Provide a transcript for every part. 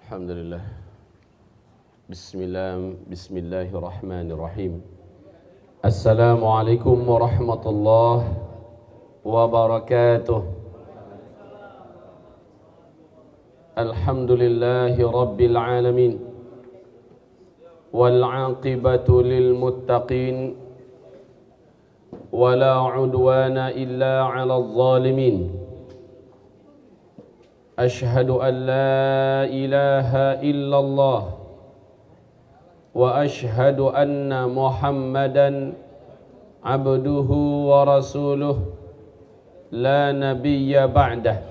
Alhamdulillah. Bismillahirrahmanirrahim. Assalamualaikum warahmatullahi wabarakatuh. Alhamdulillahi rabbil alamin. Wal 'aqibatu lil muttaqin. Wala 'udwana illa 'alal zalimin. Ashhadu an la ilaha illallah wa ashhadu anna Muhammadan abduhu wa rasuluh la nabiyya ba'dah.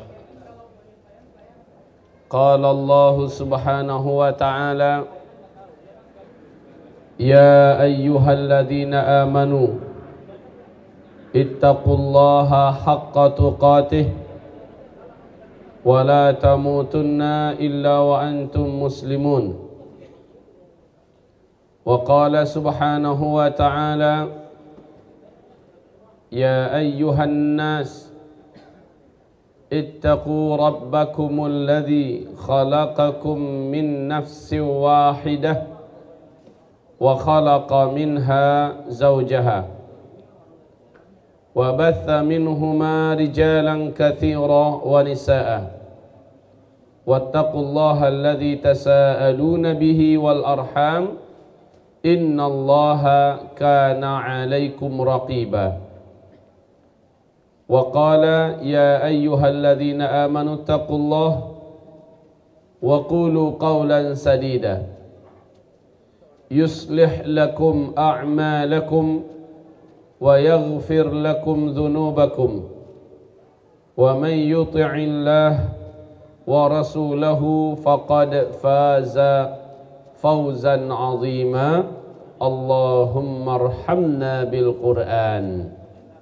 Qala Allah subhanahu wa ta'ala ya ayyuhalladzina amanu ittaqullaha haqqa tuqatih wa la tamutunna illa wa antum muslimun. Wa qala subhanahu wa ta'ala ya ayyuhan nas ittaqu rabbakumul ladzi khalaqakum min nafsin wahidah wa khalaqa minha zawjaha wa batha minhuma rijalan katsiran wa nisaa wattaqullaha alladzi tasaaluna bihi wal arham innallaha kana 'alaikum raqiba. Wa qala ya ayyuhalladzina amanu taqullaha wa qulu qawlan sadida yuslih lakum a'malakum wa yaghfir lakum dhunubakum wa man yuti'illah wa rasulahu faqad faza fawzan 'azima. Allahumma arhamna bil Qur'an.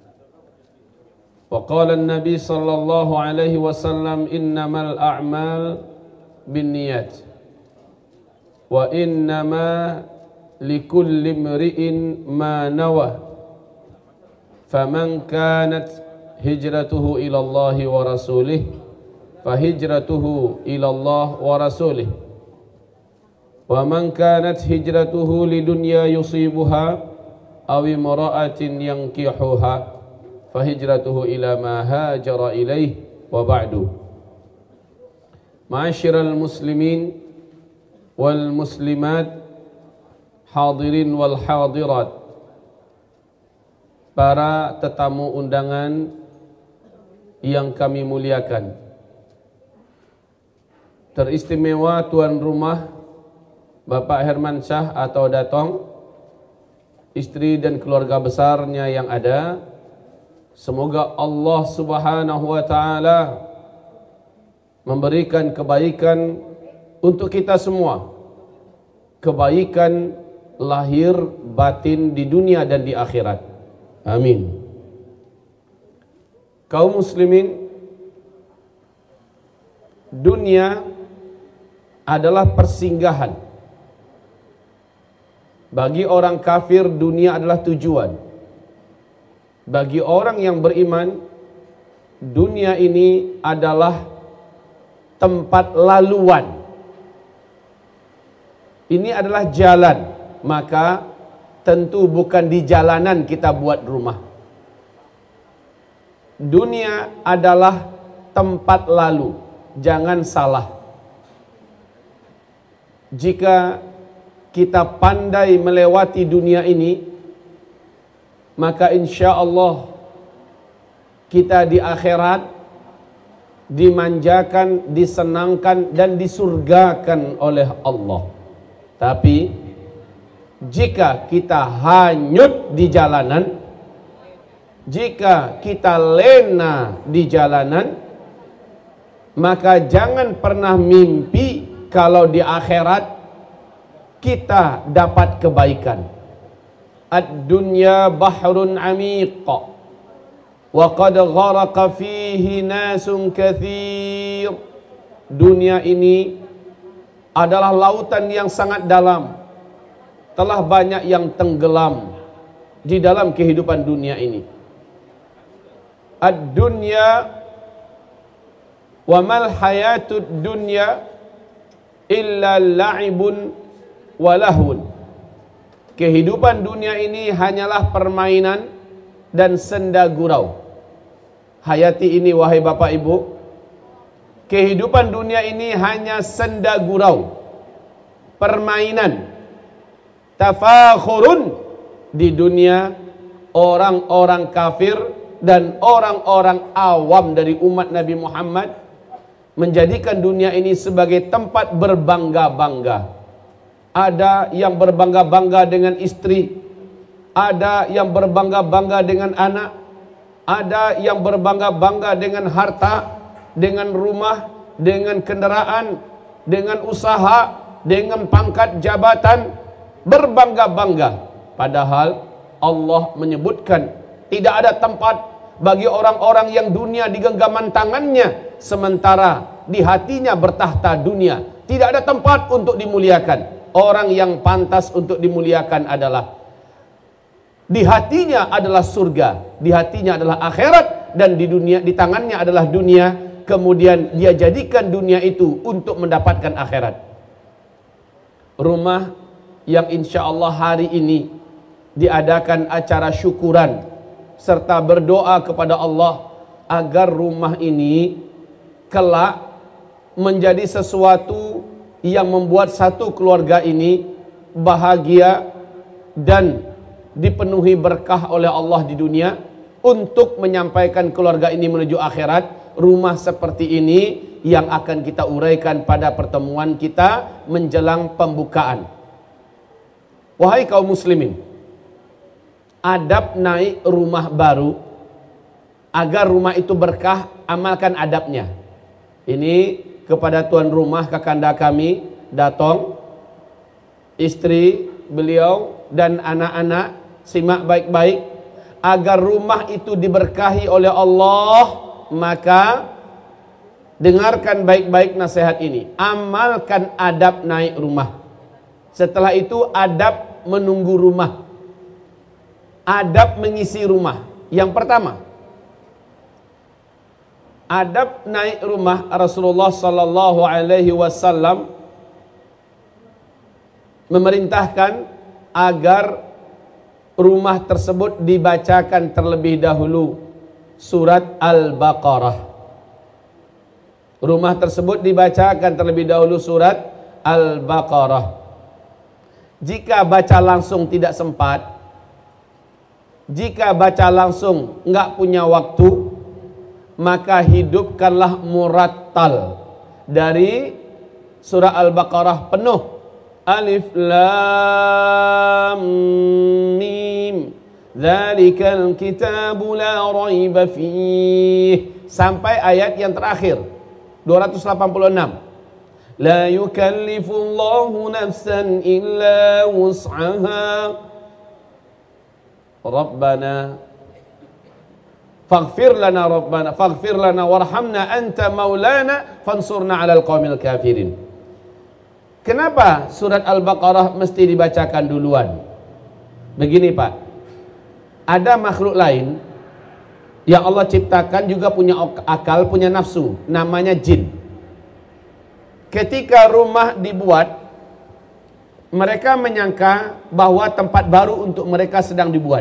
Wa qala an-nabi sallallahu alaihi wasallam innamal a'mal binniyat wa innama likulli imri'in ma nawa faman kanat hijratuhu ila Allah wa rasulih fahijratuhu ila Allah wa rasulih wa man kanat hijratuhu lidunya yusibuha aw imra'atin yankihuha fahijratuhu ila ma hajara ilaih wa ba'du. Ma'asyiral muslimin wal muslimat, hadirin wal hadirat, para tetamu undangan yang kami muliakan, teristimewa tuan rumah Bapak Herman Syah atau Datong, istri dan keluarga besarnya yang ada. Semoga Allah subhanahu wa ta'ala memberikan kebaikan untuk kita semua, kebaikan lahir batin di dunia dan di akhirat. Amin. Kaum muslimin, dunia adalah persinggahan. Bagi orang kafir dunia adalah tujuan. Bagi orang yang beriman, dunia ini adalah tempat laluan. Ini adalah jalan, maka tentu bukan di jalanan kita buat rumah. Dunia adalah tempat lalu, jangan salah. Jika kita pandai melewati dunia ini, maka insya Allah kita di akhirat dimanjakan, disenangkan dan disurgakan oleh Allah. Tapi jika kita hanyut di jalanan, jika kita lena di jalanan, maka jangan pernah mimpi kalau di akhirat kita dapat kebaikan. Ad-dunya bahrun 'amiq wa qad gharaqa fihi nasun katsir. Dunia ini adalah lautan yang sangat dalam. Telah banyak yang tenggelam di dalam kehidupan dunia ini. Ad-dunya wa mal hayatud dunya illa la'ibun wa lahun. Kehidupan dunia ini hanyalah permainan dan senda gurau. Hayati ini wahai bapak ibu, kehidupan dunia ini hanya senda gurau, permainan, tafakhurun. Di dunia orang-orang kafir dan orang-orang awam dari umat Nabi Muhammad menjadikan dunia ini sebagai tempat berbangga-bangga. Ada yang berbangga-bangga dengan istri, ada yang berbangga-bangga dengan anak, ada yang berbangga-bangga dengan harta, dengan rumah, dengan kendaraan, dengan usaha, dengan pangkat jabatan, berbangga-bangga. Padahal Allah menyebutkan tidak ada tempat bagi orang-orang yang dunia di genggaman tangannya, sementara di hatinya bertahta dunia. Tidak ada tempat untuk dimuliakan. Orang yang pantas untuk dimuliakan adalah di hatinya adalah surga, di hatinya adalah akhirat, dan di dunia, di tangannya adalah dunia. Kemudian dia jadikan dunia itu untuk mendapatkan akhirat. Rumah yang insya Allah hari ini diadakan acara syukuran serta berdoa kepada Allah agar rumah ini kelak menjadi sesuatu yang membuat satu keluarga ini bahagia dan dipenuhi berkah oleh Allah di dunia. Untuk menyampaikan keluarga ini menuju akhirat, rumah seperti ini yang akan kita uraikan pada pertemuan kita menjelang pembukaan. Wahai kaum muslimin, adab naik rumah baru, agar rumah itu berkah, amalkan adabnya. Ini kepada tuan rumah kakanda kami, Datong, istri beliau dan anak-anak, simak baik-baik. Agar rumah itu diberkahi oleh Allah, maka dengarkan baik-baik nasihat ini. Amalkan adab naik rumah. Setelah itu adab menunggu rumah, adab mengisi rumah. Yang pertama, adab naik rumah, Rasulullah sallallahu alaihi wasallam memerintahkan agar rumah tersebut dibacakan terlebih dahulu surat Al-Baqarah. Rumah tersebut dibacakan terlebih dahulu surat Al-Baqarah. Jika baca langsung tidak sempat, jika baca langsung enggak punya waktu, maka hidupkanlah murattal dari surah Al-Baqarah penuh. Alif Lam Mim Dzalikal kitabu la raiba fih, sampai ayat yang terakhir 286. La yukallifullahu nafsan illa wus'aha Rabbana faghfir lana warhamna anta maulana fansurna 'alal qaumil kafirin. Kenapa surat Al-Baqarah mesti dibacakan duluan? Begini Pak, ada makhluk lain yang Allah ciptakan juga punya akal, punya nafsu, namanya jin. Ketika rumah dibuat, mereka menyangka bahwa tempat baru untuk mereka sedang dibuat.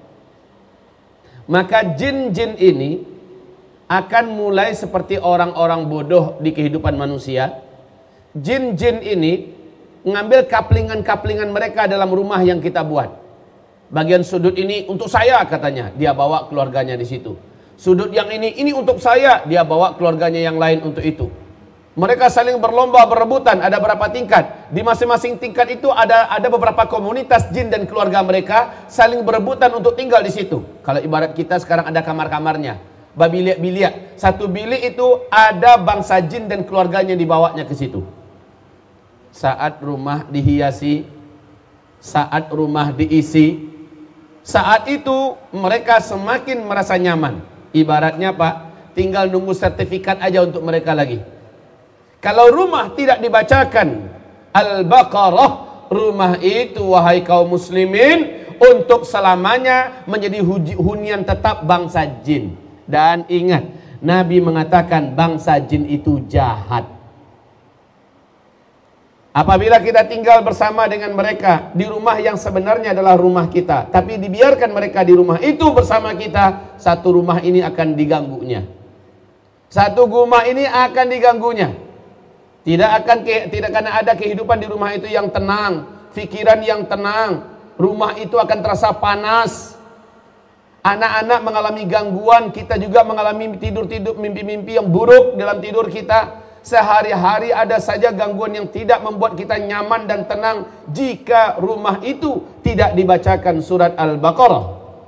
Maka jin-jin ini akan mulai seperti orang-orang bodoh di kehidupan manusia. Jin-jin ini ngambil kaplingan-kaplingan mereka dalam rumah yang kita buat. Bagian sudut ini untuk saya katanya, dia bawa keluarganya di situ. Sudut yang ini untuk saya, dia bawa keluarganya yang lain untuk itu. Mereka saling berlomba berebutan, ada berapa tingkat. Di masing-masing tingkat itu ada beberapa komunitas jin dan keluarga mereka saling berebutan untuk tinggal di situ. Kalau ibarat kita sekarang ada kamar-kamarnya, bilik-bilik. Satu bilik itu ada bangsa jin dan keluarganya dibawanya ke situ. Saat rumah dihiasi, saat rumah diisi, saat itu mereka semakin merasa nyaman. Ibaratnya Pak, tinggal nunggu sertifikat aja untuk mereka lagi. Kalau rumah tidak dibacakan Al-Baqarah, rumah itu wahai kaum muslimin untuk selamanya menjadi hunian tetap bangsa jin. Dan ingat, Nabi mengatakan bangsa jin itu jahat. Apabila kita tinggal bersama dengan mereka di rumah yang sebenarnya adalah rumah kita, tapi dibiarkan mereka di rumah itu bersama kita, satu rumah ini akan diganggunya. Satu rumah ini akan diganggunya. Tidak akan ada kehidupan di rumah itu yang tenang, pikiran yang tenang. Rumah itu akan terasa panas. Anak-anak mengalami gangguan, kita juga mengalami tidur-tidur mimpi-mimpi yang buruk dalam tidur kita. Sehari-hari ada saja gangguan yang tidak membuat kita nyaman dan tenang jika rumah itu tidak dibacakan surat Al-Baqarah.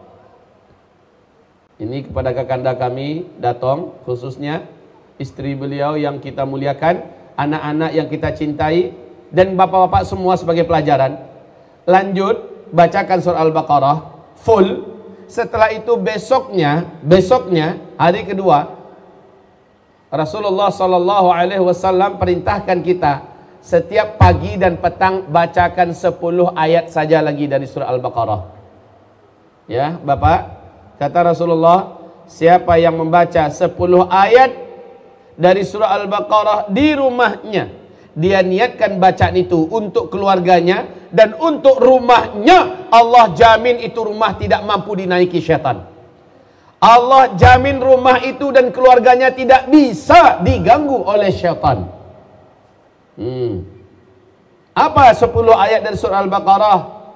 Ini kepada kakanda kami Datong, khususnya istri beliau yang kita muliakan, anak-anak yang kita cintai, dan bapak-bapak semua sebagai pelajaran. Lanjut, bacakan surat Al-Baqarah full. Setelah itu besoknya hari kedua, Rasulullah sallallahu alaihi wasallam perintahkan kita setiap pagi dan petang bacakan 10 ayat saja lagi dari surah Al-Baqarah. Ya, Bapak, kata Rasulullah, siapa yang membaca 10 ayat dari surah Al-Baqarah di rumahnya, dia niatkan bacaan itu untuk keluarganya dan untuk rumahnya, Allah jamin itu rumah tidak mampu dinaiki syaitan. Allah jamin rumah itu dan keluarganya tidak bisa diganggu oleh syaitan. Apa 10 ayat dari surah Al-Baqarah?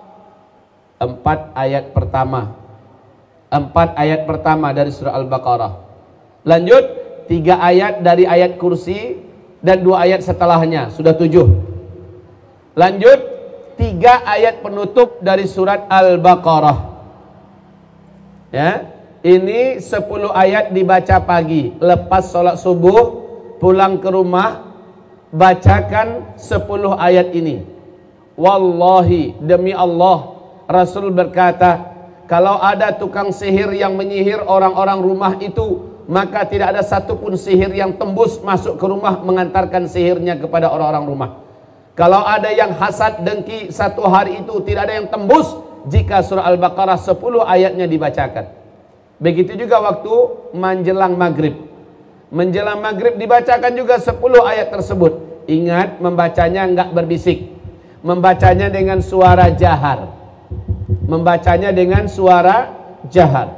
4 ayat pertama. 4 ayat pertama dari surah Al-Baqarah. Lanjut, 3 ayat dari ayat kursi dan 2 ayat setelahnya, sudah 7. Lanjut, 3 ayat penutup dari surat Al-Baqarah. Ya. Ini 10 ayat dibaca pagi, lepas sholat subuh, pulang ke rumah, bacakan 10 ayat ini. Wallahi, demi Allah, Rasul berkata, kalau ada tukang sihir yang menyihir orang-orang rumah itu, maka tidak ada satupun sihir yang tembus masuk ke rumah mengantarkan sihirnya kepada orang-orang rumah. Kalau ada yang hasad dengki, satu hari itu tidak ada yang tembus jika surah Al-Baqarah 10 ayatnya dibacakan. Begitu juga waktu menjelang maghrib. Menjelang maghrib dibacakan juga 10 ayat tersebut. Ingat, membacanya enggak berbisik, membacanya dengan suara jahar. Membacanya dengan suara jahar.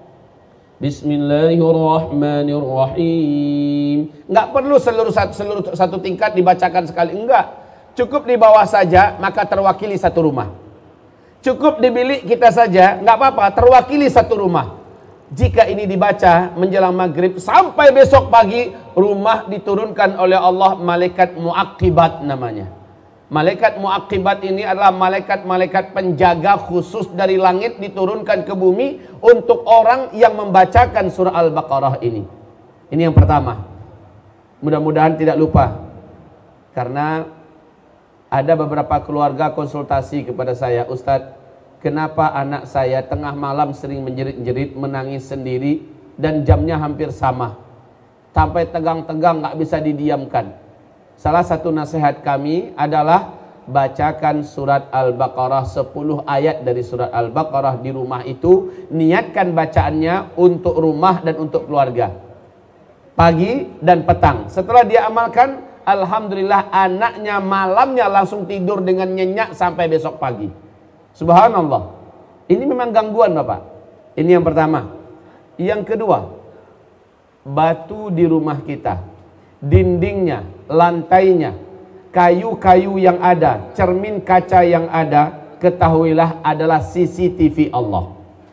Bismillahirrahmanirrahim. Enggak perlu seluruh satu tingkat dibacakan sekali, enggak. Cukup di bawah saja, maka terwakili satu rumah. Cukup di bilik kita saja, enggak apa-apa, terwakili satu rumah. Jika ini dibaca menjelang maghrib sampai besok pagi, rumah diturunkan oleh Allah malaikat muaqibat namanya. Malaikat muaqibat ini adalah malaikat-malaikat penjaga khusus dari langit diturunkan ke bumi untuk orang yang membacakan surah Al-Baqarah ini. Ini yang pertama. Mudah-mudahan tidak lupa. Karena ada beberapa keluarga konsultasi kepada saya, Ustadz, kenapa anak saya tengah malam sering menjerit-jerit, menangis sendiri, dan jamnya hampir sama, sampai tegang-tegang gak bisa didiamkan. Salah satu nasihat kami adalah bacakan surat Al-Baqarah 10 ayat dari surat Al-Baqarah di rumah itu. Niatkan bacaannya untuk rumah dan untuk keluarga, pagi dan petang. Setelah dia amalkan, alhamdulillah anaknya malamnya langsung tidur dengan nyenyak sampai besok pagi. Subhanallah. Ini memang gangguan, Bapak. Ini yang pertama. Yang kedua, batu di rumah kita, dindingnya, lantainya, kayu-kayu yang ada, cermin kaca yang ada, ketahuilah adalah CCTV Allah.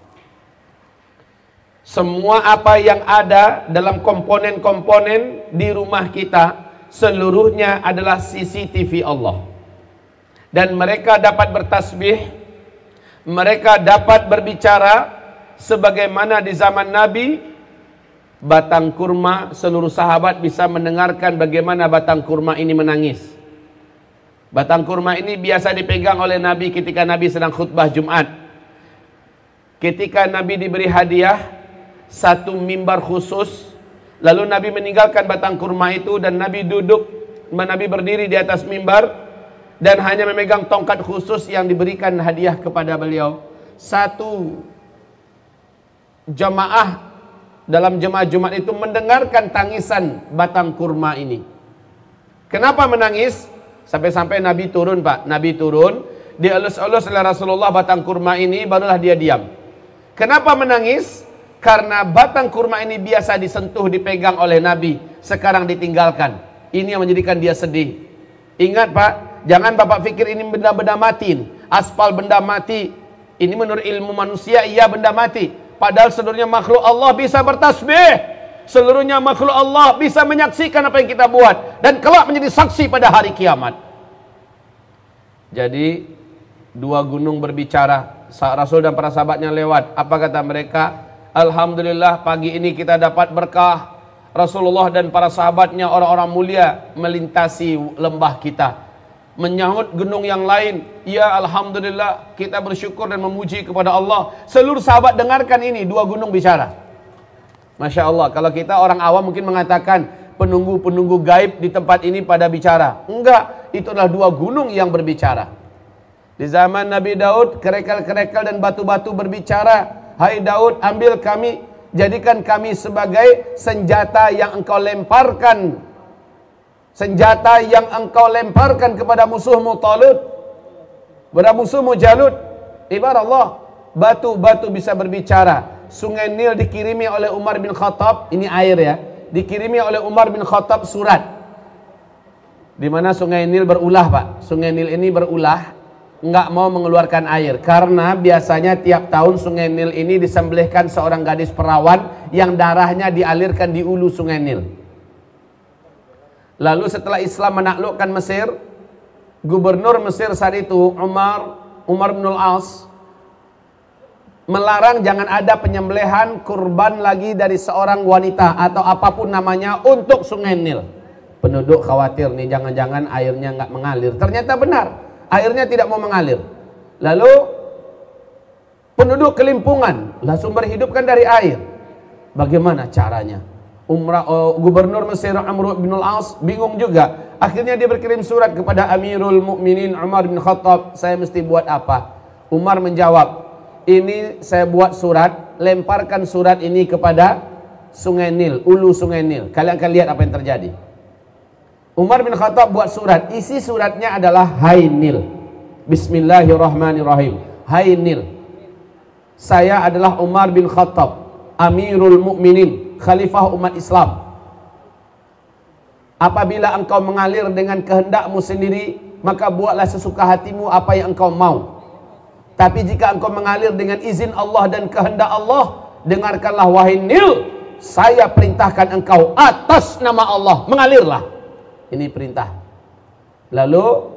Semua apa yang ada dalam komponen-komponen di rumah kita, seluruhnya adalah CCTV Allah. Dan mereka dapat bertasbih, mereka dapat berbicara, sebagaimana di zaman Nabi, batang kurma, seluruh sahabat bisa mendengarkan bagaimana batang kurma ini menangis. Batang kurma ini biasa dipegang oleh Nabi ketika Nabi sedang khutbah Jumat. Ketika Nabi diberi hadiah satu mimbar khusus, lalu Nabi meninggalkan batang kurma itu dan Nabi duduk, Nabi berdiri di atas mimbar dan hanya memegang tongkat khusus yang diberikan hadiah kepada beliau. Satu jamaah dalam jemaah Jumat itu mendengarkan tangisan batang kurma ini. Kenapa menangis? Sampai-sampai Nabi turun, Pak. Nabi turun, dielus-elus oleh Rasulullah batang kurma ini, barulah dia diam. Kenapa menangis? Karena batang kurma ini biasa disentuh, dipegang oleh Nabi, sekarang ditinggalkan. Ini yang menjadikan dia sedih. Ingat, Pak, jangan Bapak pikir ini benda-benda mati. Aspal benda mati. Ini menurut ilmu manusia, iya benda mati. Padahal seluruhnya makhluk Allah bisa bertasbih. Seluruhnya makhluk Allah bisa menyaksikan apa yang kita buat, dan kelak menjadi saksi pada hari kiamat. Jadi dua gunung berbicara. Rasul dan para sahabatnya lewat. Apa kata mereka? Alhamdulillah, pagi ini kita dapat berkah. Rasulullah dan para sahabatnya, orang-orang mulia, melintasi lembah kita, menyahut gunung yang lain. Ya Alhamdulillah, kita bersyukur dan memuji kepada Allah. Seluruh sahabat dengarkan ini, dua gunung bicara. Masya Allah, kalau kita orang awam mungkin mengatakan penunggu-penunggu gaib di tempat ini pada bicara. Enggak, itu adalah dua gunung yang berbicara. Di zaman Nabi Daud, kerekel-kerekel dan batu-batu berbicara. Hai Daud, ambil kami, jadikan kami sebagai senjata yang engkau lemparkan. Senjata yang engkau lemparkan kepada musuhmu Talut, kepada musuhmu Jalut. Ibarat Allah, batu-batu bisa berbicara. Sungai Nil dikirimi oleh Umar bin Khattab, ini air ya, dikirimi oleh Umar bin Khattab surat, di mana Sungai Nil berulah, Pak. Sungai Nil ini berulah, nggak mau mengeluarkan air, karena biasanya tiap tahun Sungai Nil ini disembelihkan seorang gadis perawan yang darahnya dialirkan di ulu Sungai Nil. Lalu setelah Islam menaklukkan Mesir, gubernur Mesir saat itu Umar bin Al-As melarang jangan ada penyembelihan kurban lagi dari seorang wanita atau apapun namanya untuk Sungai Nil. Penduduk khawatir nih, jangan-jangan airnya nggak mengalir. Ternyata benar, airnya tidak mau mengalir. Lalu penduduk kelimpungan, lah sumber hidup kan dari air. Bagaimana caranya? Gubernur Mesir Amr bin Al-As bingung juga. Akhirnya dia berkirim surat kepada Amirul Mukminin Umar bin Khattab, saya mesti buat apa? Umar menjawab, ini saya buat surat, lemparkan surat ini kepada Sungai Nil, ulu Sungai Nil. Kalian akan lihat apa yang terjadi. Umar bin Khattab buat surat, isi suratnya adalah Hai Nil, Bismillahirrahmanirrahim. Hai Nil, saya adalah Umar bin Khattab, Amirul Mukminin, Khalifah umat Islam. Apabila engkau mengalir dengan kehendakmu sendiri, maka buatlah sesuka hatimu apa yang engkau mau. Tapi jika engkau mengalir dengan izin Allah dan kehendak Allah, dengarkanlah wahai Nil, saya perintahkan engkau atas nama Allah, mengalirlah. Ini perintah. Lalu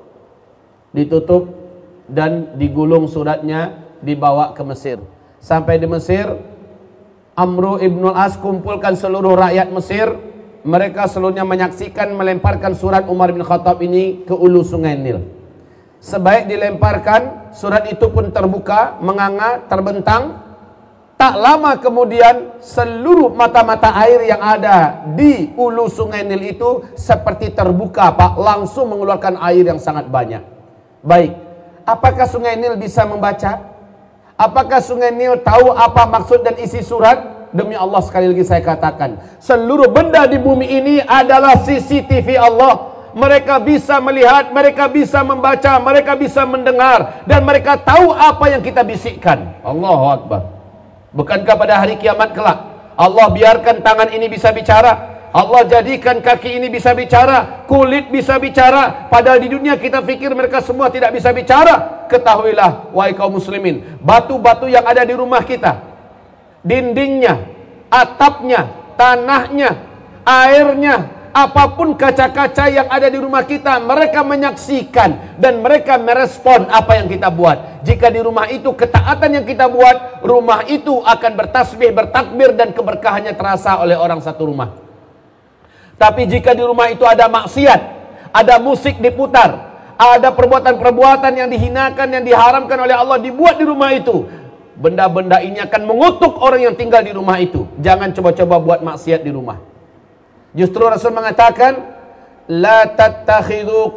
ditutup dan digulung suratnya, dibawa ke Mesir. Sampai di Mesir, Amr ibn al-As kumpulkan seluruh rakyat Mesir. Mereka seluruhnya menyaksikan melemparkan surat Umar bin Khattab ini ke ulu Sungai Nil. Sebaik dilemparkan, surat itu pun terbuka, menganga, terbentang. Tak lama kemudian seluruh mata-mata air yang ada di ulu Sungai Nil itu seperti terbuka, Pak, langsung mengeluarkan air yang sangat banyak. Baik, apakah Sungai Nil bisa membaca? Apakah Sungai Nil tahu apa maksud dan isi surat? Demi Allah, sekali lagi saya katakan, seluruh benda di bumi ini adalah CCTV Allah. Mereka bisa melihat, mereka bisa membaca, mereka bisa mendengar, dan mereka tahu apa yang kita bisikkan. Allahu Akbar. Bukankah pada hari kiamat kelak Allah biarkan tangan ini bisa bicara, Allah jadikan kaki ini bisa bicara, kulit bisa bicara, padahal di dunia kita pikir mereka semua tidak bisa bicara. Ketahuilah wahai kaum muslimin, batu-batu yang ada di rumah kita, dindingnya, atapnya, tanahnya, airnya, apapun kaca-kaca yang ada di rumah kita, mereka menyaksikan dan mereka merespon apa yang kita buat. Jika di rumah itu ketaatan yang kita buat, rumah itu akan bertasbih, bertakbir, dan keberkahannya terasa oleh orang satu rumah. Tapi jika di rumah itu ada maksiat, ada musik diputar, ada perbuatan-perbuatan yang dihinakan, yang diharamkan oleh Allah dibuat di rumah itu, benda-benda ini akan mengutuk orang yang tinggal di rumah itu. Jangan coba-coba buat maksiat di rumah. Justru Rasul mengatakan, la tattakhidhu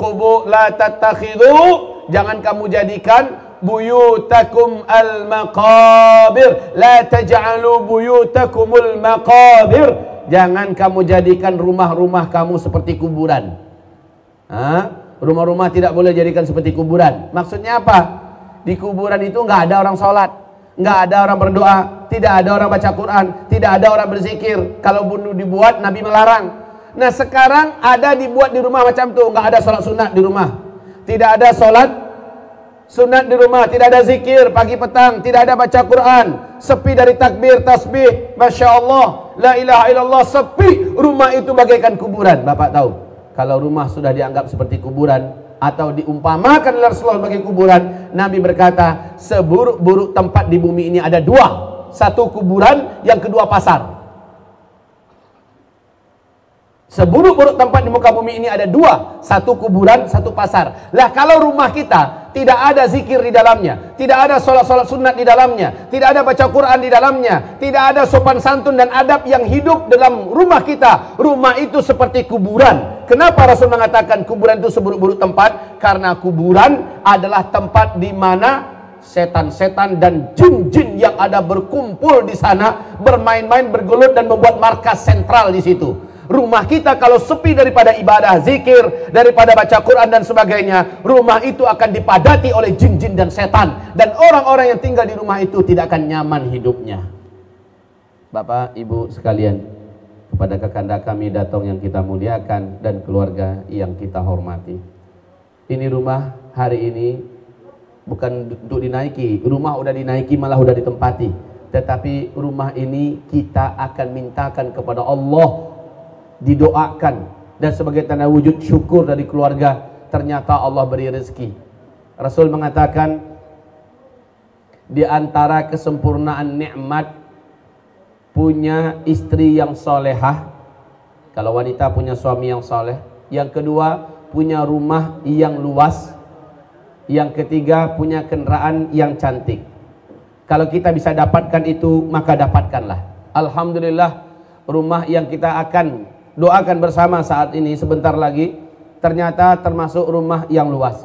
jangan kamu jadikan buyutakum al-maqabir, la taj'alu buyutakumul maqabir. Jangan kamu jadikan rumah-rumah kamu seperti kuburan. Rumah-rumah tidak boleh jadikan seperti kuburan. Maksudnya apa? Di kuburan itu nggak ada orang sholat, nggak ada orang berdoa, tidak ada orang baca Quran, tidak ada orang berzikir. Kalau bunuh dibuat, Nabi melarang. Nah sekarang ada dibuat di rumah macam tuh, nggak ada sholat sunat di rumah, tidak ada sholat sunat di rumah, tidak ada zikir pagi petang, tidak ada baca Quran, sepi dari takbir, tasbih, Masya Allah, la ilaha illallah, sepi. Rumah itu bagaikan kuburan. Bapak tahu, kalau rumah sudah dianggap seperti kuburan atau diumpamakan oleh Rasulullah sebagai kuburan, Nabi berkata, seburuk-buruk tempat di bumi ini ada dua. Satu kuburan, yang kedua pasar. Seburuk-buruk tempat di muka bumi ini ada dua, satu kuburan, satu pasar. Lah kalau rumah kita tidak ada zikir di dalamnya, tidak ada sholat-sholat sunat di dalamnya, tidak ada baca Quran di dalamnya, tidak ada sopan santun dan adab yang hidup dalam rumah kita, rumah itu seperti kuburan. Kenapa Rasul mengatakan kuburan itu seburuk-buruk tempat? Karena kuburan adalah tempat di mana setan-setan dan jin-jin yang ada berkumpul di sana, bermain-main, bergelut dan membuat markas sentral di situ. Rumah kita kalau sepi daripada ibadah, zikir, daripada baca Quran dan sebagainya, rumah itu akan dipadati oleh jin-jin dan setan, dan orang-orang yang tinggal di rumah itu tidak akan nyaman hidupnya. Bapak, Ibu sekalian, kepada kakanda kami datang yang kita muliakan dan keluarga yang kita hormati. Ini rumah hari ini bukan untuk dinaiki, rumah udah dinaiki malah udah ditempati. Tetapi rumah ini kita akan mintakan kepada Allah, didoakan, dan sebagai tanda wujud syukur dari keluarga, ternyata Allah beri rezeki. Rasul mengatakan di antara kesempurnaan nikmat punya istri yang solehah, kalau wanita punya suami yang soleh. Yang kedua, punya rumah yang luas. Yang ketiga, punya kendaraan yang cantik. Kalau kita bisa dapatkan itu, maka dapatkanlah. Alhamdulillah, rumah yang kita akan doakan bersama saat ini sebentar lagi ternyata termasuk rumah yang luas.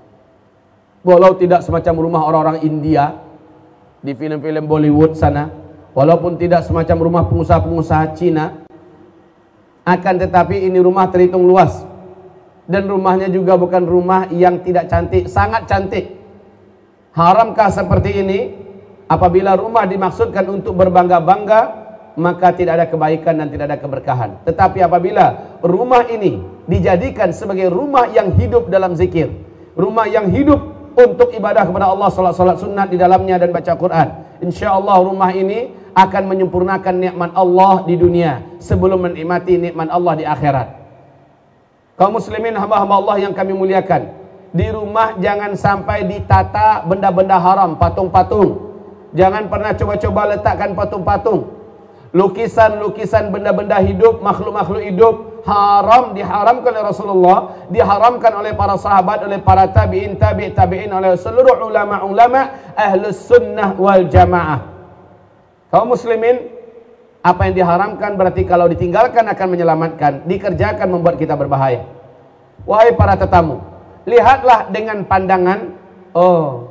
Walau tidak semacam rumah orang-orang India di film-film Bollywood sana, walaupun tidak semacam rumah pengusaha-pengusaha Cina, akan tetapi ini rumah terhitung luas. Dan rumahnya juga bukan rumah yang tidak cantik, sangat cantik. Haramkah seperti ini? Apabila rumah dimaksudkan untuk berbangga-bangga, maka tidak ada kebaikan dan tidak ada keberkahan. Tetapi apabila rumah ini dijadikan sebagai rumah yang hidup dalam zikir, rumah yang hidup untuk ibadah kepada Allah, salat-salat sunat di dalamnya dan baca Quran, insyaallah rumah ini akan menyempurnakan nikmat Allah di dunia sebelum menikmati nikmat Allah di akhirat. Kaum muslimin, hamba-hamba Allah yang kami muliakan, di rumah jangan sampai ditata benda-benda haram, patung-patung. Jangan pernah coba-coba letakkan patung-patung, lukisan-lukisan benda-benda hidup, makhluk-makhluk hidup. Haram, diharamkan oleh Rasulullah, diharamkan oleh para sahabat, oleh para tabi'in, tabi'in, oleh seluruh ulama-ulama ahlus sunnah wal jamaah. Kaum muslimin, apa yang diharamkan berarti kalau ditinggalkan akan menyelamatkan, dikerjakan membuat kita berbahaya. Wahai para tetamu, lihatlah dengan pandangan, oh,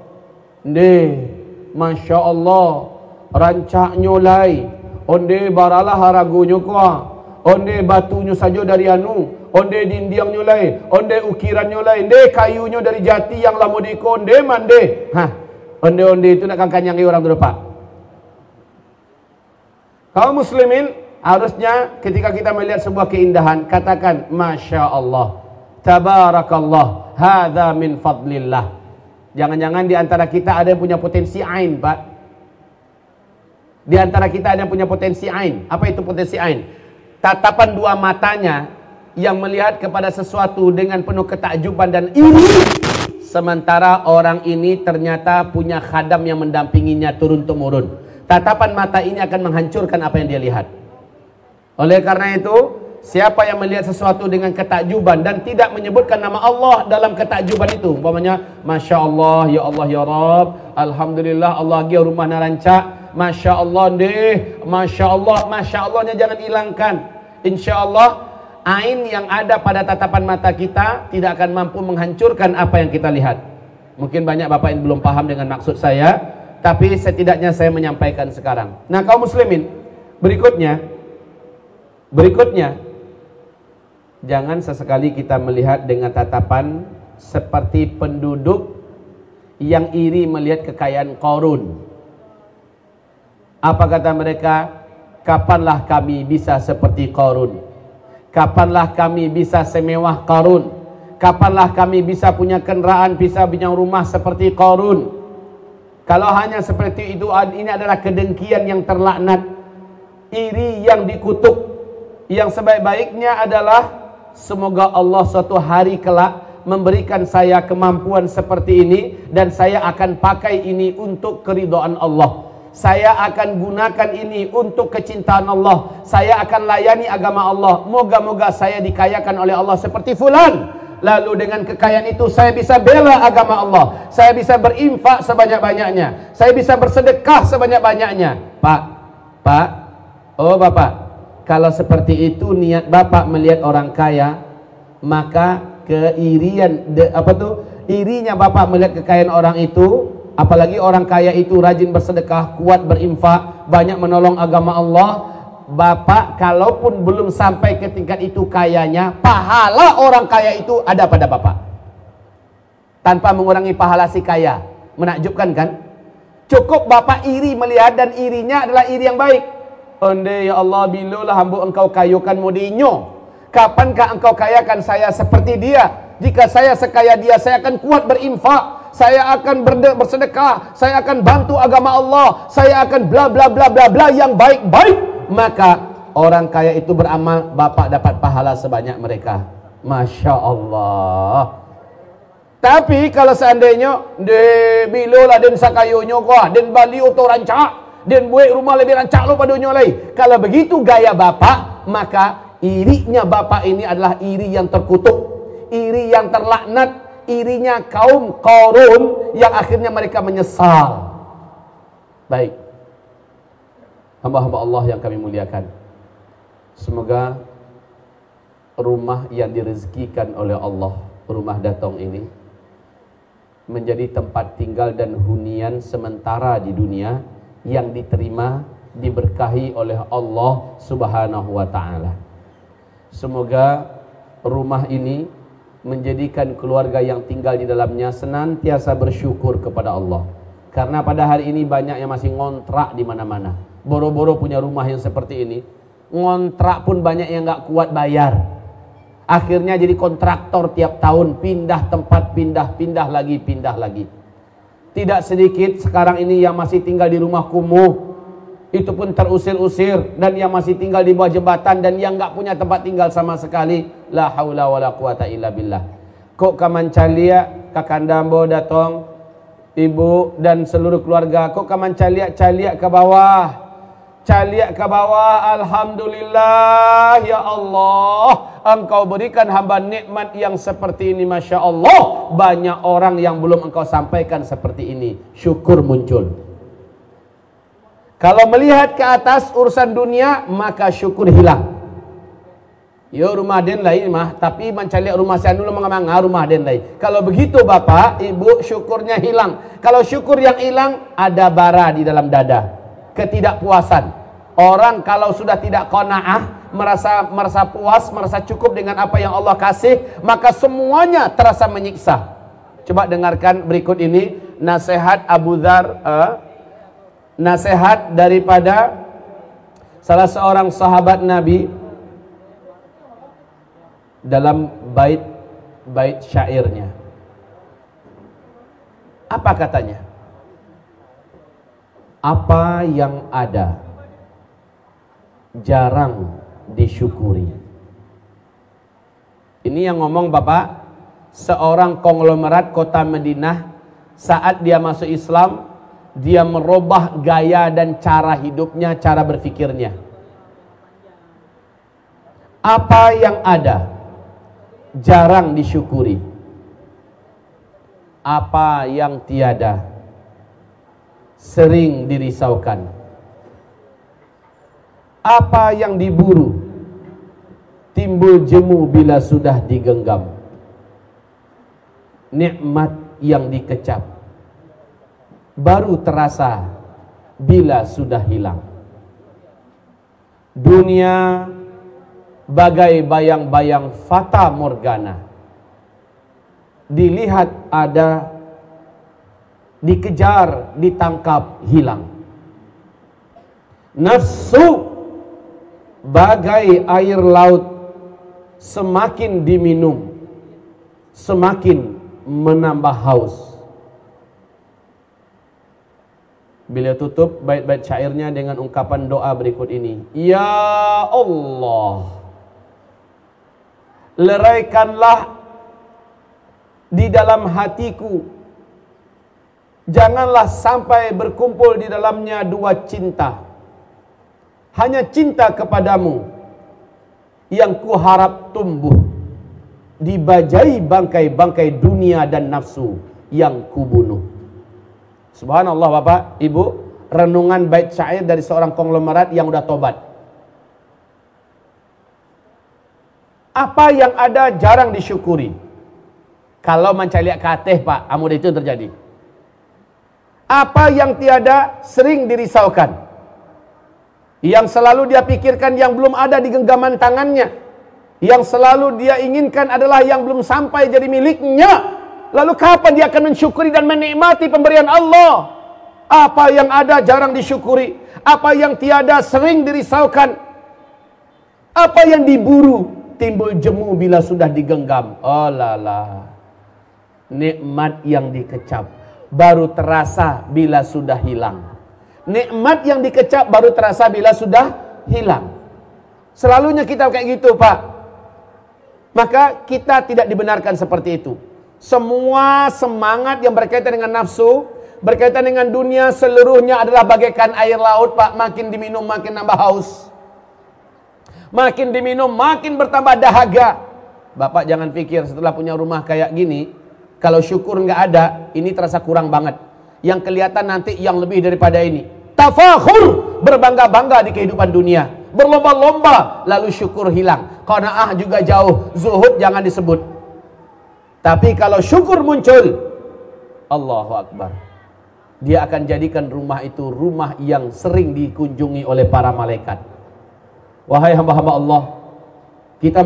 Masya Allah, rancak nyolai, onde baralah haragunya kuah, onde batunya saja dari anu, onde dinding nyolai, onde ukiran nyolai, onde kayunya dari jati yang lama diko, onde mande. Onde itu nak kanyangi orang dulu pak. Kaum muslimin, harusnya ketika kita melihat sebuah keindahan, katakan Masya Allah, Tabarakallah, hadza min fadlillah. Jangan-jangan di antara kita ada yang punya potensi ain, Pak. Di antara kita ada yang punya potensi ain. Apa itu potensi ain? Tatapan dua matanya yang melihat kepada sesuatu dengan penuh ketakjuban dan iri. Sementara orang ini ternyata punya khadam yang mendampinginya turun-temurun. Tatapan mata ini akan menghancurkan apa yang dia lihat. Oleh karena itu, siapa yang melihat sesuatu dengan ketakjuban dan tidak menyebutkan nama Allah dalam ketakjuban itu, umpamanya Masya Allah, Ya Allah, Ya Rabb, Alhamdulillah, Allah lagi rumah narancak, Masya Allah deh, Masya Allah, Masya Allahnya jangan hilangkan. Insya Allah, ain yang ada pada tatapan mata kita tidak akan mampu menghancurkan apa yang kita lihat. Mungkin banyak bapak yang belum paham dengan maksud saya, tapi setidaknya saya menyampaikan sekarang. Nah kaum muslimin, berikutnya Jangan sesekali kita melihat dengan tatapan seperti penduduk yang iri melihat kekayaan Qarun. Apa kata mereka? Kapanlah kami bisa seperti Qarun? Kapanlah kami bisa semewah Qarun? Kapanlah kami bisa punya kendaraan, bisa punya rumah seperti Qarun? Kalau hanya seperti itu, ini adalah kedengkian yang terlaknat, iri yang dikutuk. Yang sebaik-baiknya adalah semoga Allah suatu hari kelak memberikan saya kemampuan seperti ini, dan saya akan pakai ini untuk keridhaan Allah. Saya akan gunakan ini untuk kecintaan Allah. Saya akan layani agama Allah. Moga-moga saya dikayakan oleh Allah seperti fulan. Lalu dengan kekayaan itu saya bisa bela agama Allah. Saya bisa berinfak sebanyak-banyaknya. Saya bisa bersedekah sebanyak-banyaknya. Pak, oh Bapak, kalau seperti itu niat Bapak melihat orang kaya, maka irinya Bapak melihat kekayaan orang itu, apalagi orang kaya itu rajin bersedekah, kuat berinfak, banyak menolong agama Allah. Bapak kalaupun belum sampai ke tingkat itu kayanya, pahala orang kaya itu ada pada Bapak, tanpa mengurangi pahala si kaya. Menakjubkan kan? Cukup Bapak iri melihat, dan irinya adalah iri yang baik. Ondeh ya Allah, bilalah hamba engkau kayukan mudinyo. Kapankah engkau kayakan saya seperti dia? Jika saya sekaya dia, saya akan kuat berinfak, saya akan bersedekah, saya akan bantu agama Allah, saya akan bla bla bla bla bla yang baik-baik. Maka orang kaya itu beramal, Bapak dapat pahala sebanyak mereka. Masya Allah. Tapi kalau seandainya bilolah den sakayonyo kau, den bali oto rancak, den buat rumah lebih rancak lo pada dunia lain. Kalau begitu gaya Bapak, maka irinya Bapak ini adalah iri yang terkutuk, iri yang terlaknat, irinya kaum Qarun yang akhirnya mereka menyesal. Baik, hamba-hamba Allah yang kami muliakan, semoga rumah yang direzekikan oleh Allah, rumah Datong ini, menjadi tempat tinggal dan hunian sementara di dunia yang diterima, diberkahi oleh Allah Subhanahu wa ta'ala. Semoga rumah ini menjadikan keluarga yang tinggal di dalamnya senantiasa bersyukur kepada Allah. Karena pada hari ini banyak yang masih ngontrak di mana-mana. Boro-boro punya rumah yang seperti ini, ngontrak pun banyak yang nggak kuat bayar. Akhirnya jadi kontraktor tiap tahun, pindah tempat, pindah lagi. Tidak sedikit sekarang ini yang masih tinggal di rumah kumuh, itu pun terusir-usir, dan yang masih tinggal di bawah jembatan, dan yang nggak punya tempat tinggal sama sekali. La haula wala quwata illa billah. Kok kamancalia kakandambo Datong, ibu dan seluruh keluarga, kok kamancalia caliak ke bawah. Caliak ke bawah. Alhamdulillah ya Allah, engkau berikan hamba nikmat yang seperti ini. Masya Allah, banyak orang yang belum engkau sampaikan seperti ini. Syukur muncul. Kalau melihat ke atas urusan dunia, maka syukur hilang. Yo rumah den lain mah, tapi mencaliak rumah saya dulu mengamanga rumah den lain. Kalau begitu Bapak, Ibu, syukurnya hilang. Kalau syukur yang hilang, ada bara di dalam dada, ketidakpuasan. Orang kalau sudah tidak qanaah, merasa puas, merasa cukup dengan apa yang Allah kasih, maka semuanya terasa menyiksa. Coba dengarkan berikut ini nasihat Abu Dzar, nasihat daripada salah seorang sahabat Nabi dalam bait syairnya. Apa katanya? Apa yang ada jarang disyukuri. Ini yang ngomong Bapak, seorang konglomerat kota Madinah. Saat dia masuk Islam, dia merubah gaya dan cara hidupnya, cara berfikirnya. Apa yang ada jarang disyukuri, apa yang tiada sering dirisaukan, apa yang diburu timbul jemu bila sudah digenggam, nikmat yang dikecap baru terasa bila sudah hilang. Dunia bagai bayang-bayang fata morgana. Dilihat ada, dikejar, ditangkap, hilang. Nafsu bagai air laut, semakin diminum semakin menambah haus. Beliau tutup bait-bait syairnya dengan ungkapan doa berikut ini. Ya Allah, leraikanlah di dalam hatiku, janganlah sampai berkumpul di dalamnya dua cinta. Hanya cinta kepadamu yang kuharap tumbuh, dibajai bangkai-bangkai dunia dan nafsu yang kubunuh. Subhanallah Bapak, Ibu, renungan bait syair dari seorang konglomerat yang udah tobat. Apa yang ada jarang disyukuri. Kalau mencari kateh Pak, amud itu terjadi. Apa yang tiada sering dirisaukan. Yang selalu dia pikirkan yang belum ada di genggaman tangannya. Yang selalu dia inginkan adalah yang belum sampai jadi miliknya. Lalu kapan dia akan mensyukuri dan menikmati pemberian Allah? Apa yang ada jarang disyukuri. Apa yang tiada sering dirisaukan. Apa yang diburu timbul jemu bila sudah digenggam. Oh lala. Nikmat yang dikecap baru terasa bila sudah hilang. Nikmat yang dikecap baru terasa bila sudah hilang. Selalunya kita kayak gitu Pak. Maka kita tidak dibenarkan seperti itu. Semua semangat yang berkaitan dengan nafsu, berkaitan dengan dunia, seluruhnya adalah bagaikan air laut Pak. Makin diminum makin nambah haus. Makin diminum makin bertambah dahaga. Bapak jangan pikir setelah punya rumah kayak gini, kalau syukur nggak ada, ini terasa kurang banget. Yang kelihatan nanti yang lebih daripada ini. Tafakhur, berbangga-bangga di kehidupan dunia, berlomba-lomba, lalu syukur hilang. Qanaah juga jauh, zuhud jangan disebut. Tapi kalau syukur muncul, Allahu Akbar, dia akan jadikan rumah itu rumah yang sering dikunjungi oleh para malaikat. Wahai hamba-hamba Allah, kita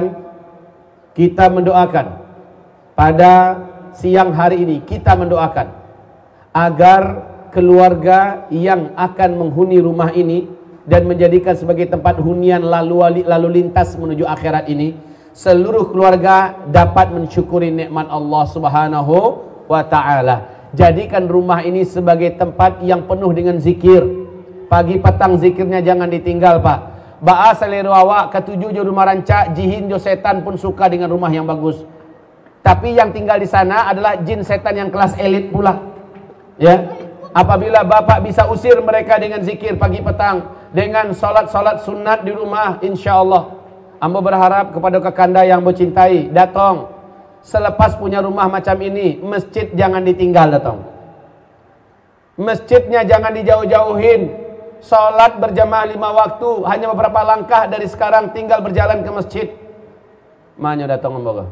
mendoakan pada siang hari ini, kita mendoakan agar keluarga yang akan menghuni rumah ini dan menjadikan sebagai tempat hunian lalu lintas menuju akhirat ini, seluruh keluarga dapat mensyukuri nikmat Allah Subhanahu wa taala. Jadikan rumah ini sebagai tempat yang penuh dengan zikir. Pagi petang zikirnya jangan ditinggal Pak. Ba'a saliru awak ketujuh jo rumah rancak, jihin jo setan pun suka dengan rumah yang bagus. Tapi yang tinggal di sana adalah jin setan yang kelas elit pula. Ya. Apabila Bapak bisa usir mereka dengan zikir pagi petang, dengan salat-salat sunat di rumah, insyaallah Ambo berharap kepada kakanda yang bercintai, datang selepas punya rumah macam ini, masjid jangan ditinggal datang. Masjidnya jangan dijauh-jauhin. Salat berjamaah 5 waktu, hanya beberapa langkah dari sekarang tinggal berjalan ke masjid. Manyo datang Ambo.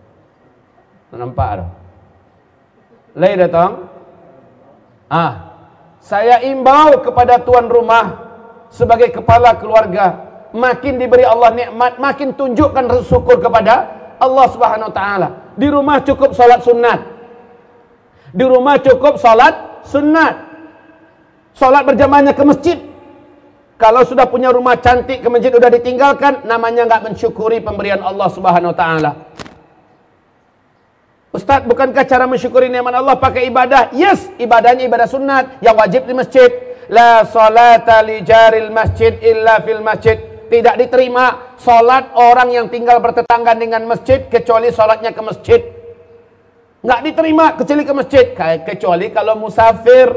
Nampak ada? Lai datang. Saya imbau kepada tuan rumah sebagai kepala keluarga, makin diberi Allah nikmat, makin tunjukkan rasa syukur kepada Allah Subhanahu wa taala. Di rumah cukup salat sunat. Di rumah cukup salat sunat. Salat berjamaahnya ke masjid. Kalau sudah punya rumah cantik ke masjid udah ditinggalkan, namanya enggak mensyukuri pemberian Allah Subhanahu wa taala. Ustaz, bukankah cara mensyukuri nikmat Allah pakai ibadah? Yes, ibadahnya ibadah sunat yang wajib di masjid. La salata li jaril masjid illa fil masjid. Tidak diterima salat orang yang tinggal bertetangga dengan masjid kecuali salatnya ke masjid. Enggak diterima kecuali ke masjid, kecuali kalau musafir.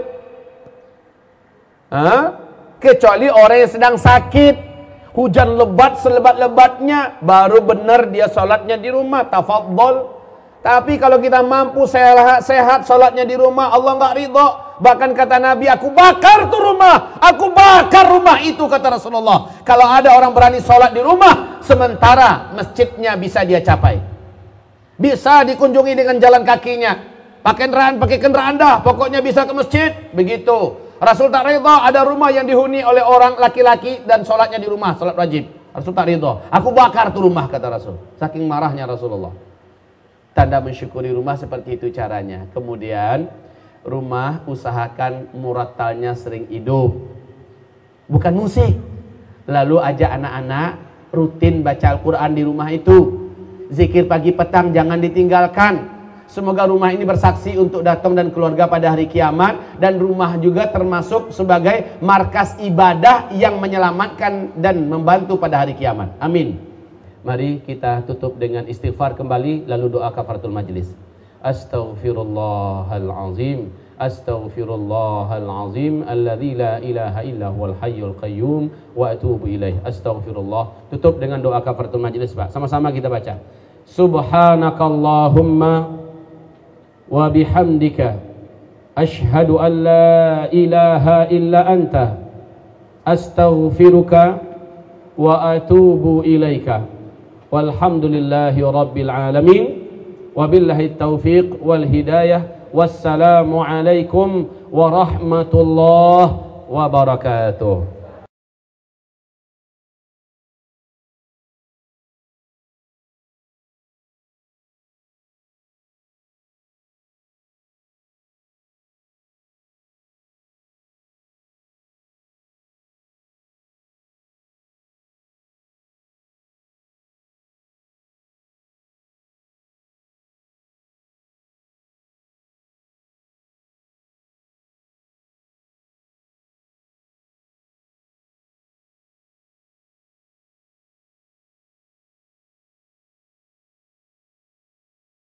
Kecuali orang yang sedang sakit, hujan lebat selebat-lebatnya, baru benar dia salatnya di rumah, tafadhol. Tapi kalau kita mampu sehat salatnya di rumah, Allah enggak ridha. Bahkan kata Nabi, aku bakar tuh rumah, aku bakar rumah itu, kata Rasulullah. Kalau ada orang berani salat di rumah, sementara masjidnya bisa dia capai, bisa dikunjungi dengan jalan kakinya, pakai kendaraan dah, pokoknya bisa ke masjid. Begitu Rasul tak ridha ada rumah yang dihuni oleh orang laki-laki dan salatnya di rumah, salat wajib. Rasul tak ridho. Aku bakar tuh rumah, kata Rasul. Saking marahnya Rasulullah. Tanda mensyukuri rumah seperti itu caranya. Kemudian rumah usahakan murattalnya sering hidup, bukan musik. Lalu ajak anak-anak rutin baca Al-Quran di rumah itu. Zikir pagi petang jangan ditinggalkan. Semoga rumah ini bersaksi untuk datang dan keluarga pada hari kiamat. Dan rumah juga termasuk sebagai markas ibadah yang menyelamatkan dan membantu pada hari kiamat. Amin. Mari kita tutup dengan istighfar kembali, lalu doa kafaratul majlis. Astaghfirullahalazim, astaghfirullahalazim, alladzi la ilaha illa huwal hayyul qayyum, wa atubu ilaih. Astaghfirullah. Tutup dengan doa kafaratul majlis, Pak. Sama-sama kita baca. Subhanakallahumma wa bihamdika ashhadu an la ilaha illa anta astaghfiruka wa atubu ilaika. Walhamdulillahi rabbil alamin. Wabillahi taufiq wal hidayah. Wassalamu alaikum warahmatullahi wabarakatuh.